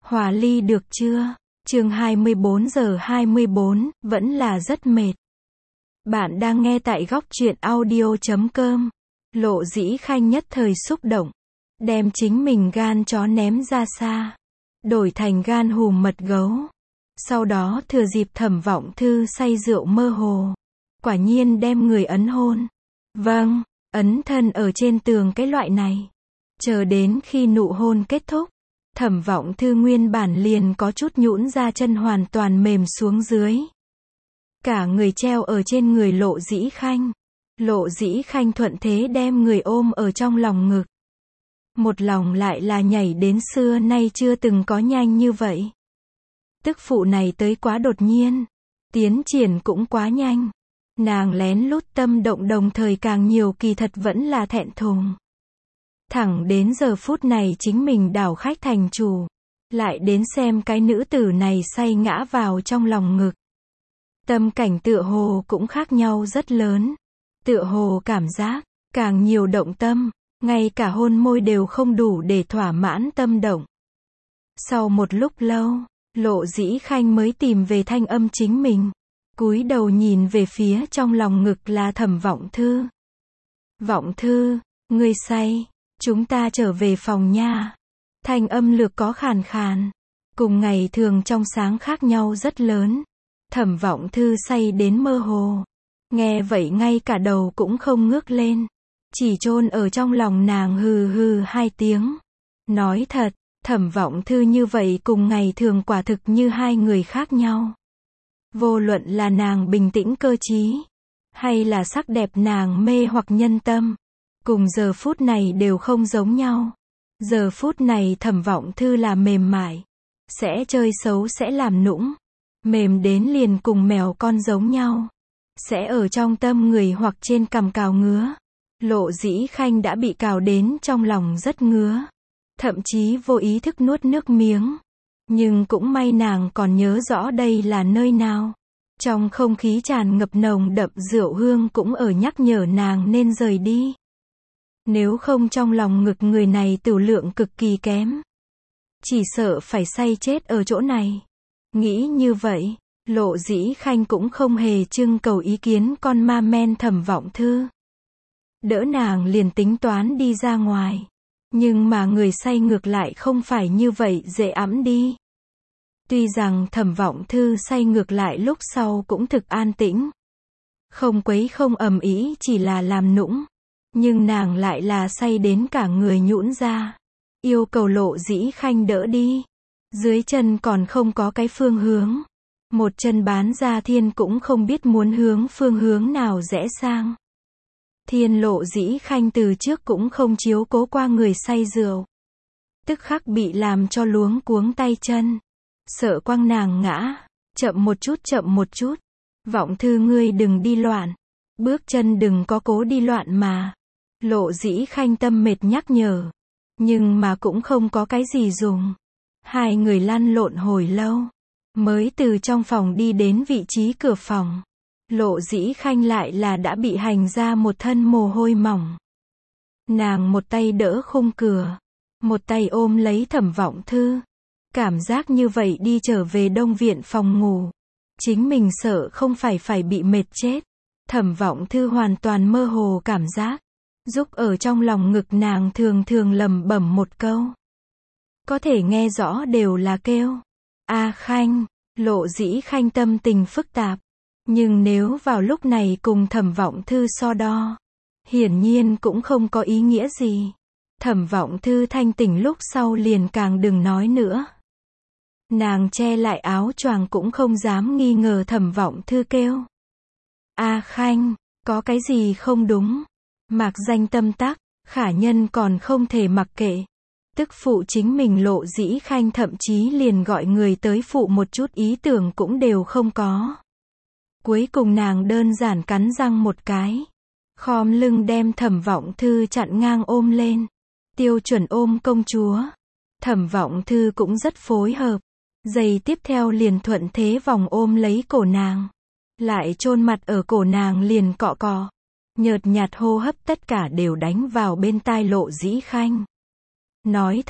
Hòa ly được chưa? Chương 24:24, vẫn là rất mệt. Bạn đang nghe tại góc truyện audio.com. Lộ Dĩ Khanh nhất thời xúc động, đem chính mình gan chó ném ra xa, đổi thành gan hùm mật gấu. Sau đó thừa dịp Thẩm Vọng Thư say rượu mơ hồ, quả nhiên đem người ấn hôn. Vâng, ấn thân ở trên tường cái loại này. Chờ đến khi nụ hôn kết thúc, Thẩm Vọng Thư nguyên bản liền có chút nhũn ra chân hoàn toàn mềm xuống dưới. Cả người treo ở trên người Lộ Dĩ Khanh. Lộ Dĩ Khanh thuận thế đem người ôm ở trong lòng ngực. Một lòng lại là nhảy đến xưa nay chưa từng có nhanh như vậy. Tức phụ này tới quá đột nhiên, tiến triển cũng quá nhanh. Nàng lén lút tâm động đồng thời càng nhiều kỳ thật vẫn là thẹn thùng. Thẳng đến giờ phút này chính mình đảo khách thành chủ, lại đến xem cái nữ tử này say ngã vào trong lòng ngực. Tâm cảnh tựa hồ cũng khác nhau rất lớn. Tựa hồ cảm giác, càng nhiều động tâm, ngay cả hôn môi đều không đủ để thỏa mãn tâm động. Sau một lúc lâu, Lộ Dĩ Khanh mới tìm về thanh âm chính mình. Cúi đầu nhìn về phía trong lòng ngực là Thẩm Vọng Thư. Vọng Thư, ngươi say, chúng ta trở về phòng nha. Thanh âm lược có khàn khàn, cùng ngày thường trong sáng khác nhau rất lớn. Thẩm Vọng Thư say đến mơ hồ, nghe vậy ngay cả đầu cũng không ngước lên, chỉ chôn ở trong lòng nàng hừ hừ hai tiếng. Nói thật, Thẩm Vọng Thư như vậy cùng ngày thường quả thực như hai người khác nhau. Vô luận là nàng bình tĩnh cơ trí, hay là sắc đẹp nàng mê hoặc nhân tâm, cùng giờ phút này đều không giống nhau. Giờ phút này Thẩm Vọng Thư là mềm mại, sẽ chơi xấu sẽ làm nũng, mềm đến liền cùng mèo con giống nhau, sẽ ở trong tâm người hoặc trên cằm cào ngứa. Lộ Dĩ Khanh đã bị cào đến trong lòng rất ngứa, thậm chí vô ý thức nuốt nước miếng. Nhưng cũng may nàng còn nhớ rõ đây là nơi nào. Trong không khí tràn ngập nồng đậm rượu hương cũng ở nhắc nhở nàng nên rời đi. Nếu không trong lòng ngực người này tửu lượng cực kỳ kém, chỉ sợ phải say chết ở chỗ này. Nghĩ như vậy, Lộ Dĩ Khanh cũng không hề trưng cầu ý kiến con ma men Thẩm Vọng Thư. Đỡ nàng liền tính toán đi ra ngoài. Nhưng mà người say ngược lại không phải như vậy dễ ẵm đi. Tuy rằng Thẩm Vọng Thư say ngược lại lúc sau cũng thực an tĩnh, không quấy không ầm ĩ, chỉ là làm nũng. Nhưng nàng lại là say đến cả người nhũn ra, yêu cầu Lộ Dĩ Khanh đỡ đi. Dưới chân còn không có cái phương hướng, một chân bán ra thiên cũng không biết muốn hướng phương hướng nào rẽ sang. Thiên Lộ Dĩ Khanh từ trước cũng không chiếu cố qua người say rượu, tức khắc bị làm cho luống cuống tay chân, sợ quăng nàng ngã. Chậm một chút, chậm một chút. Vọng Thư ngươi đừng đi loạn, bước chân đừng có cố đi loạn mà. Lộ Dĩ Khanh tâm mệt nhắc nhở, nhưng mà cũng không có cái gì dùng. Hai người lăn lộn hồi lâu, mới từ trong phòng đi đến vị trí cửa phòng. Lộ Dĩ Khanh lại là đã bị hành ra một thân mồ hôi mỏng. Nàng một tay đỡ khung cửa, một tay ôm lấy Thẩm Vọng Thư. Cảm giác như vậy đi trở về đông viện phòng ngủ, chính mình sợ không phải bị mệt chết. Thẩm Vọng Thư hoàn toàn mơ hồ cảm giác, giúp ở trong lòng ngực nàng thường thường lẩm bẩm một câu. Có thể nghe rõ đều là kêu A Khanh. Lộ Dĩ Khanh tâm tình phức tạp. Nhưng nếu vào lúc này cùng Thẩm Vọng Thư so đo, hiển nhiên cũng không có ý nghĩa gì. Thẩm Vọng Thư thanh tỉnh lúc sau liền càng đừng nói nữa. Nàng che lại áo choàng cũng không dám nghi ngờ Thẩm Vọng Thư kêu A Khanh, có cái gì không đúng. Mạc danh tâm tắc, khả nhân còn không thể mặc kệ. Tức phụ chính mình Lộ Dĩ Khanh thậm chí liền gọi người tới phụ một chút ý tưởng cũng đều không có. Cuối cùng nàng đơn giản cắn răng một cái, khom lưng đem Thẩm Vọng Thư chặn ngang ôm lên. Tiêu chuẩn ôm công chúa. Thẩm Vọng Thư cũng rất phối hợp. Giây tiếp theo liền thuận thế vòng ôm lấy cổ nàng, lại chôn mặt ở cổ nàng liền cọ cọ. Nhợt nhạt hô hấp tất cả đều đánh vào bên tai Lộ Dĩ Khanh. Nói thật,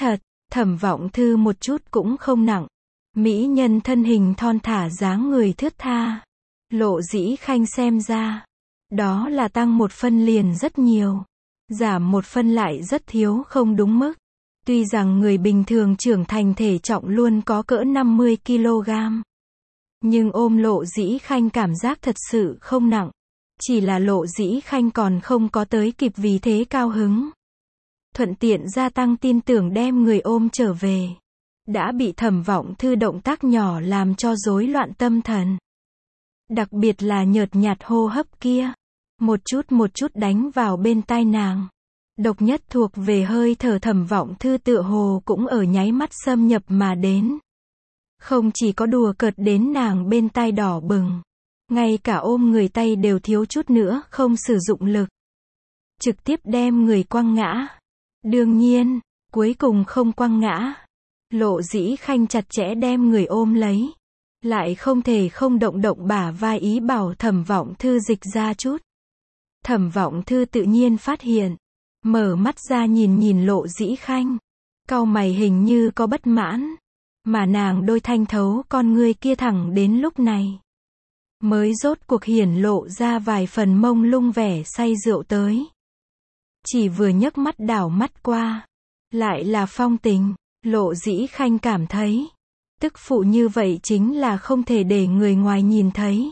Thẩm Vọng Thư một chút cũng không nặng. Mỹ nhân thân hình thon thả dáng người thướt tha. Lộ Dĩ Khanh xem ra, đó là tăng một phân liền rất nhiều. Giảm một phân lại rất thiếu không đúng mức. Tuy rằng người bình thường trưởng thành thể trọng luôn có cỡ 50 kg. Nhưng ôm Lộ Dĩ Khanh cảm giác thật sự không nặng. Chỉ là Lộ Dĩ Khanh còn không có tới kịp vì thế cao hứng. Thuận tiện gia tăng tin tưởng đem người ôm trở về. Đã bị Thẩm Vọng Thư động tác nhỏ làm cho rối loạn tâm thần. Đặc biệt là nhợt nhạt hô hấp kia. Một chút đánh vào bên tai nàng. Độc nhất thuộc về hơi thở Thẩm Vọng Thư tựa hồ cũng ở nháy mắt xâm nhập mà đến. Không chỉ có đùa cợt đến nàng bên tai đỏ bừng. Ngay cả ôm người tay đều thiếu chút nữa không sử dụng lực. Trực tiếp đem người quăng ngã. Đương nhiên, cuối cùng không quăng ngã. Lộ Dĩ Khanh chặt chẽ đem người ôm lấy. Lại không thể không động bả vai ý bảo Thẩm Vọng Thư dịch ra chút. Thẩm Vọng Thư tự nhiên phát hiện. Mở mắt ra nhìn Lộ Dĩ Khanh. Cau mày hình như có bất mãn. Mà nàng đôi thanh thấu con ngươi kia thẳng đến lúc này. Mới rốt cuộc hiển lộ ra vài phần mông lung vẻ say rượu tới. Chỉ vừa nhấc mắt đảo mắt qua. Lại là phong tình. Lộ Dĩ Khanh cảm thấy. Tức phụ như vậy chính là không thể để người ngoài nhìn thấy.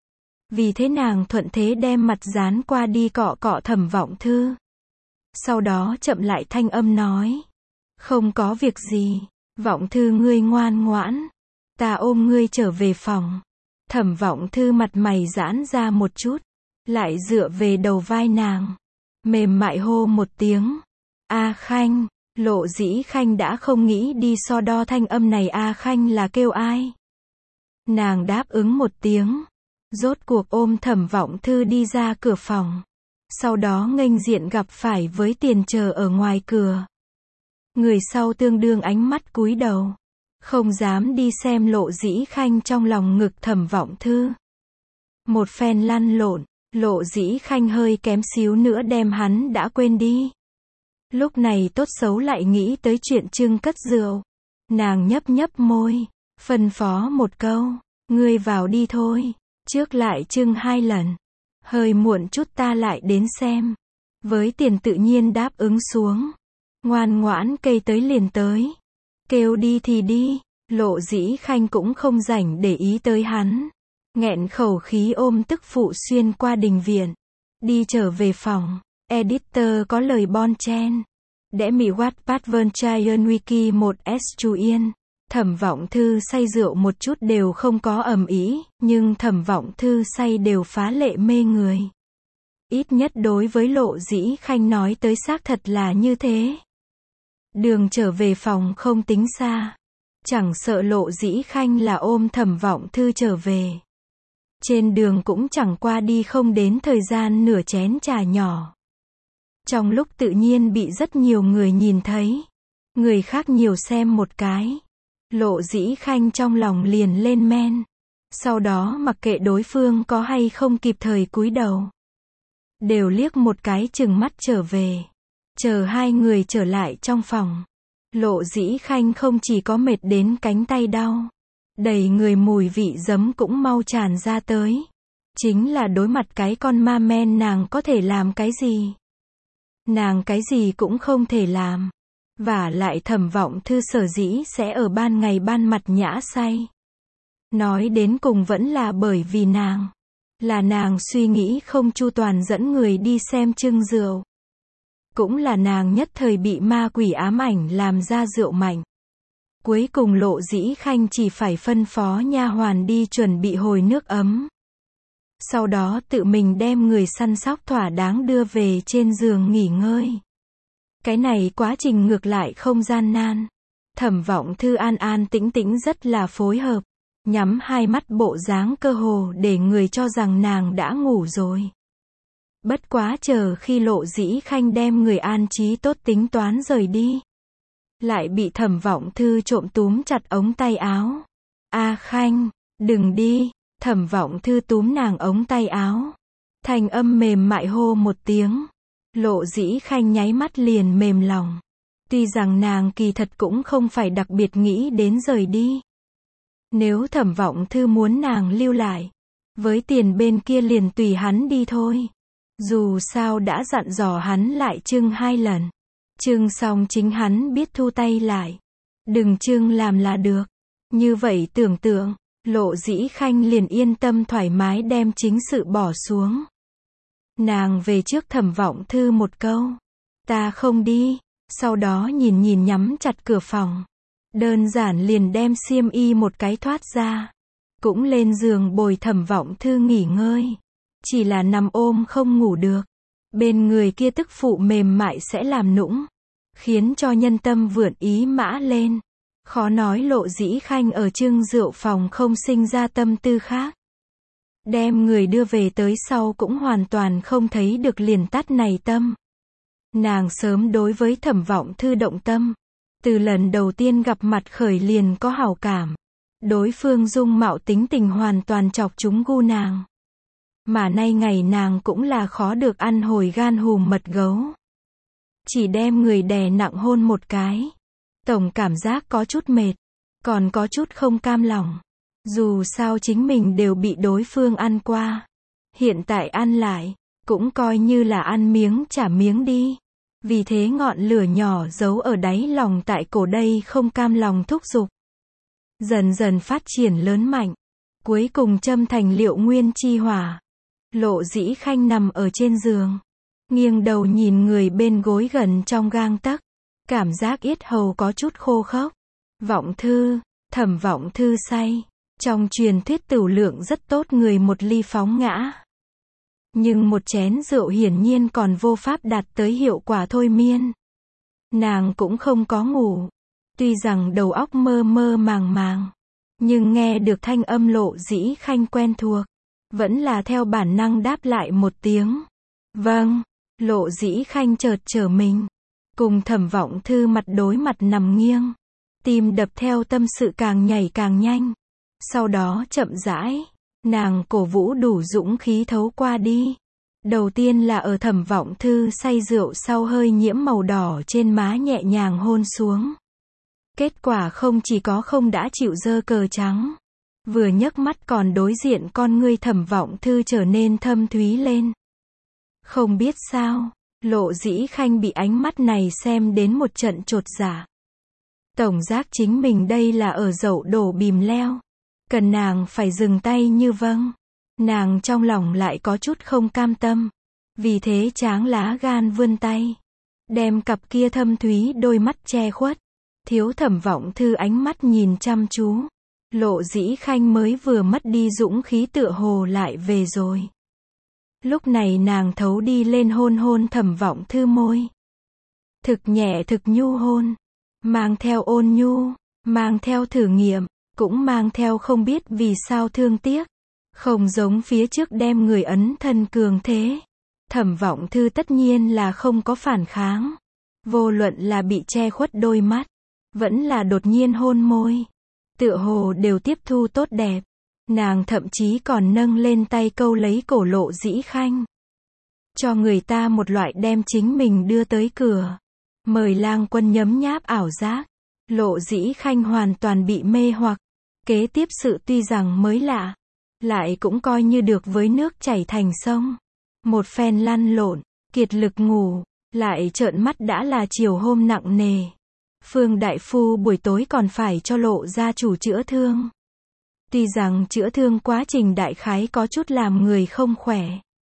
Vì thế nàng thuận thế đem mặt dán qua đi cọ cọ Thẩm Vọng Thư. Sau đó chậm lại thanh âm nói. Không có việc gì. Vọng Thư ngươi ngoan ngoãn. Ta ôm ngươi trở về phòng. Thẩm Vọng Thư mặt mày giãn ra một chút. Lại dựa về đầu vai nàng. Mềm mại hô một tiếng. A Khanh. Lộ Dĩ Khanh đã không nghĩ đi so đo thanh âm này A Khanh là kêu ai. Nàng đáp ứng một tiếng. Rốt cuộc ôm Thẩm Vọng Thư đi ra cửa phòng. Sau đó nghênh diện gặp phải với Tiền chờ ở ngoài cửa. Người sau tương đương ánh mắt cúi đầu. Không dám đi xem Lộ Dĩ Khanh trong lòng ngực Thẩm Vọng Thư. Một phen lăn lộn, Lộ Dĩ Khanh hơi kém xíu nữa đem hắn đã quên đi. Lúc này tốt xấu lại nghĩ tới chuyện trưng cất rượu. Nàng nhấp môi, phân phó một câu, ngươi vào đi thôi, trước lại trưng 2 lần. Hơi muộn chút ta lại đến xem. Với Tiền tự nhiên đáp ứng xuống. Ngoan ngoãn cây tới liền tới. Kêu đi thì đi. Lộ Dĩ Khanh cũng không rảnh để ý tới hắn. Nghẹn khẩu khí ôm tức phụ xuyên qua đình viện. Đi trở về phòng. Editor có lời bon chen. Để mị Wattpad Vern Chien Wiki 1S Chu Yên. Thẩm Vọng Thư say rượu một chút đều không có ầm ĩ, nhưng Thẩm Vọng Thư say đều phá lệ mê người. Ít nhất đối với Lộ Dĩ Khanh nói tới xác thật là như thế. Đường trở về phòng không tính xa. Chẳng sợ Lộ Dĩ Khanh là ôm Thẩm Vọng Thư trở về. Trên đường cũng chẳng qua đi không đến thời gian nửa chén trà nhỏ. Trong lúc tự nhiên bị rất nhiều người nhìn thấy. Người khác nhiều xem một cái. Lộ Dĩ Khanh trong lòng liền lên men. Sau đó mặc kệ đối phương có hay không kịp thời cúi đầu. Đều liếc một cái chừng mắt trở về. Chờ hai người trở lại trong phòng. Lộ Dĩ Khanh không chỉ có mệt đến cánh tay đau. Đầy người mùi vị giấm cũng mau tràn ra tới. Chính là đối mặt cái con ma men nàng có thể làm cái gì? Nàng cái gì cũng không thể làm. Vả lại Thẩm Vọng Thư sở dĩ sẽ ở ban ngày ban mặt nhã say. Nói đến cùng vẫn là bởi vì nàng. Là nàng suy nghĩ không chu toàn dẫn người đi xem trưng rượu. Cũng là nàng nhất thời bị ma quỷ ám ảnh làm ra rượu mạnh. Cuối cùng Lộ Dĩ Khanh chỉ phải phân phó nha hoàn đi chuẩn bị hồi nước ấm. Sau đó tự mình đem người săn sóc thỏa đáng đưa về trên giường nghỉ ngơi. Cái này quá trình ngược lại không gian nan. Thẩm Vọng Thư an an tĩnh tĩnh rất là phối hợp. Nhắm hai mắt bộ dáng cơ hồ để người cho rằng nàng đã ngủ rồi. Bất quá chờ khi Lộ Dĩ Khanh đem người an trí tốt tính toán rời đi. Lại bị Thẩm Vọng Thư trộm túm chặt ống tay áo. A Khanh, đừng đi. Thẩm Vọng Thư túm nàng ống tay áo. Thanh âm mềm mại hô một tiếng. Lộ Dĩ Khanh nháy mắt liền mềm lòng. Tuy rằng nàng kỳ thật cũng không phải đặc biệt nghĩ đến rời đi. Nếu Thẩm Vọng Thư muốn nàng lưu lại, với tiền bên kia liền tùy hắn đi thôi. Dù sao đã dặn dò hắn lại trưng 2 lần. Trưng xong chính hắn biết thu tay lại. Đừng trưng làm là được. Như vậy tưởng tượng, Lộ Dĩ Khanh liền yên tâm thoải mái đem chính sự bỏ xuống. Nàng về trước Thẩm Vọng Thư một câu. Ta không đi. Sau đó nhìn nhắm chặt cửa phòng. Đơn giản liền đem xiêm y một cái thoát ra. Cũng lên giường bồi Thẩm Vọng Thư nghỉ ngơi. Chỉ là nằm ôm không ngủ được. Bên người kia tức phụ mềm mại sẽ làm nũng. Khiến cho nhân tâm vượn ý mã lên. Khó nói Lộ Dĩ Khanh ở trưng rượu phòng không sinh ra tâm tư khác. Đem người đưa về tới sau cũng hoàn toàn không thấy được liền tắt này tâm. Nàng sớm đối với Thẩm Vọng Thư động tâm. Từ lần đầu tiên gặp mặt khởi liền có hảo cảm. Đối phương dung mạo tính tình hoàn toàn chọc trúng gu nàng. Mà nay ngày nàng cũng là khó được ăn hồi gan hùm mật gấu. Chỉ đem người đè nặng hôn một cái. Tổng cảm giác có chút mệt. Còn có chút không cam lòng. Dù sao chính mình đều bị đối phương ăn qua. Hiện tại ăn lại. Cũng coi như là ăn miếng trả miếng đi. Vì thế ngọn lửa nhỏ giấu ở đáy lòng tại cổ đây không cam lòng thúc giục. Dần dần phát triển lớn mạnh. Cuối cùng châm thành liệu nguyên chi hỏa. Lộ Dĩ Khanh nằm ở trên giường. Nghiêng đầu nhìn người bên gối gần trong gang tấc. Cảm giác yết hầu có chút khô khốc. Vọng Thư, Thẩm Vọng Thư say. Trong truyền thuyết tửu lượng rất tốt người một ly phóng ngã. Nhưng một chén rượu hiển nhiên còn vô pháp đạt tới hiệu quả thôi miên. Nàng cũng không có ngủ. Tuy rằng đầu óc mơ mơ màng màng. Nhưng nghe được thanh âm Lộ Dĩ Khanh quen thuộc. Vẫn là theo bản năng đáp lại một tiếng. Vâng. Lộ Dĩ Khanh chợt trở mình. Cùng Thẩm Vọng Thư mặt đối mặt nằm nghiêng. Tim đập theo tâm sự càng nhảy càng nhanh. Sau đó chậm rãi. Nàng cổ vũ đủ dũng khí thấu qua đi. Đầu tiên là ở Thẩm Vọng Thư say rượu sau hơi nhiễm màu đỏ trên má nhẹ nhàng hôn xuống. Kết quả không chỉ có không đã chịu giơ cờ trắng. Vừa nhấc mắt còn đối diện con ngươi Thẩm Vọng Thư trở nên thâm thúy lên. Không biết sao, Lộ Dĩ Khanh bị ánh mắt này xem đến một trận chột dạ. Tổng giác chính mình đây là ở dậu đổ bìm leo. Cần nàng phải dừng tay như vâng. Nàng trong lòng lại có chút không cam tâm. Vì thế tráng lá gan vươn tay. Đem cặp kia thâm thúy đôi mắt che khuất. Thiếu Thẩm Vọng Thư ánh mắt nhìn chăm chú. Lộ Dĩ Khanh mới vừa mất đi dũng khí tựa hồ lại về rồi. Lúc này nàng thấu đi lên hôn hôn Thẩm Vọng Thư môi. Thực nhẹ thực nhu hôn. Mang theo ôn nhu. Mang theo thử nghiệm. Cũng mang theo không biết vì sao thương tiếc. Không giống phía trước đem người ấn thân cường thế. Thẩm Vọng Thư tất nhiên là không có phản kháng. Vô luận là bị che khuất đôi mắt. Vẫn là đột nhiên hôn môi. Tựa hồ đều tiếp thu tốt đẹp. Nàng thậm chí còn nâng lên tay câu lấy cổ Lộ Dĩ Khanh. Cho người ta một loại đem chính mình đưa tới cửa. Mời lang quân nhấm nháp ảo giác. Lộ Dĩ Khanh hoàn toàn bị mê hoặc. Kế tiếp sự tuy rằng mới lạ. Lại cũng coi như được với nước chảy thành sông. Một phen lăn lộn, kiệt lực ngủ. Lại trợn mắt đã là chiều hôm nặng nề. Phương đại phu buổi tối còn phải cho Lộ gia chủ chữa thương. Tuy rằng chữa thương quá trình đại khái có chút làm người không khỏe.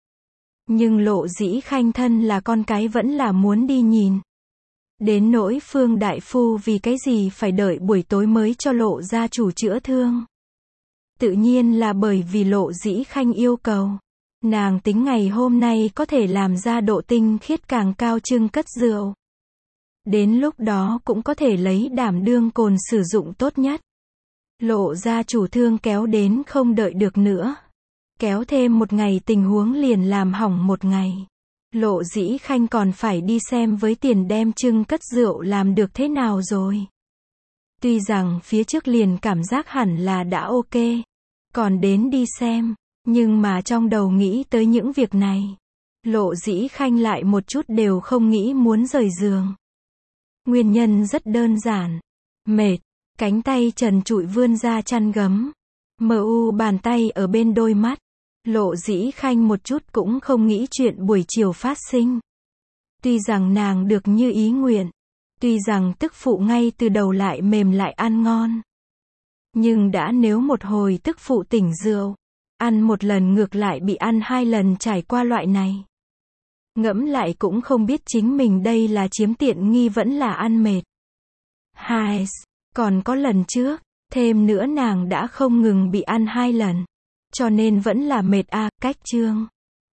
Nhưng Lộ Dĩ Khanh thân là con cái vẫn là muốn đi nhìn. Đến nỗi Phương đại phu vì cái gì phải đợi buổi tối mới cho Lộ gia chủ chữa thương. Tự nhiên là bởi vì Lộ Dĩ Khanh yêu cầu. Nàng tính ngày hôm nay có thể làm ra độ tinh khiết càng cao trưng cất rượu. Đến lúc đó cũng có thể lấy đảm đương cồn sử dụng tốt nhất. Lộ gia chủ thương kéo đến không đợi được nữa. Kéo thêm một ngày tình huống liền làm hỏng một ngày. Lộ Dĩ Khanh còn phải đi xem với tiền đem trưng cất rượu làm được thế nào rồi. Tuy rằng phía trước liền cảm giác hẳn là đã ok. Còn đến đi xem. Nhưng mà trong đầu nghĩ tới những việc này. Lộ Dĩ Khanh lại một chút đều không nghĩ muốn rời giường. Nguyên nhân rất đơn giản. Mệt. Cánh tay trần trụi vươn ra chăn gấm. Mờ u bàn tay ở bên đôi mắt. Lộ Dĩ Khanh một chút cũng không nghĩ chuyện buổi chiều phát sinh. Tuy rằng nàng được như ý nguyện. Tuy rằng tức phụ ngay từ đầu lại mềm lại ăn ngon. Nhưng đã nếu một hồi tức phụ tỉnh rượu. Ăn một lần ngược lại bị ăn 2 lần trải qua loại này. Ngẫm lại cũng không biết chính mình đây là chiếm tiện nghi vẫn là ăn mệt. Hai, còn có lần trước, thêm nữa nàng đã không ngừng bị ăn 2 lần. Cho nên vẫn là mệt cách chương.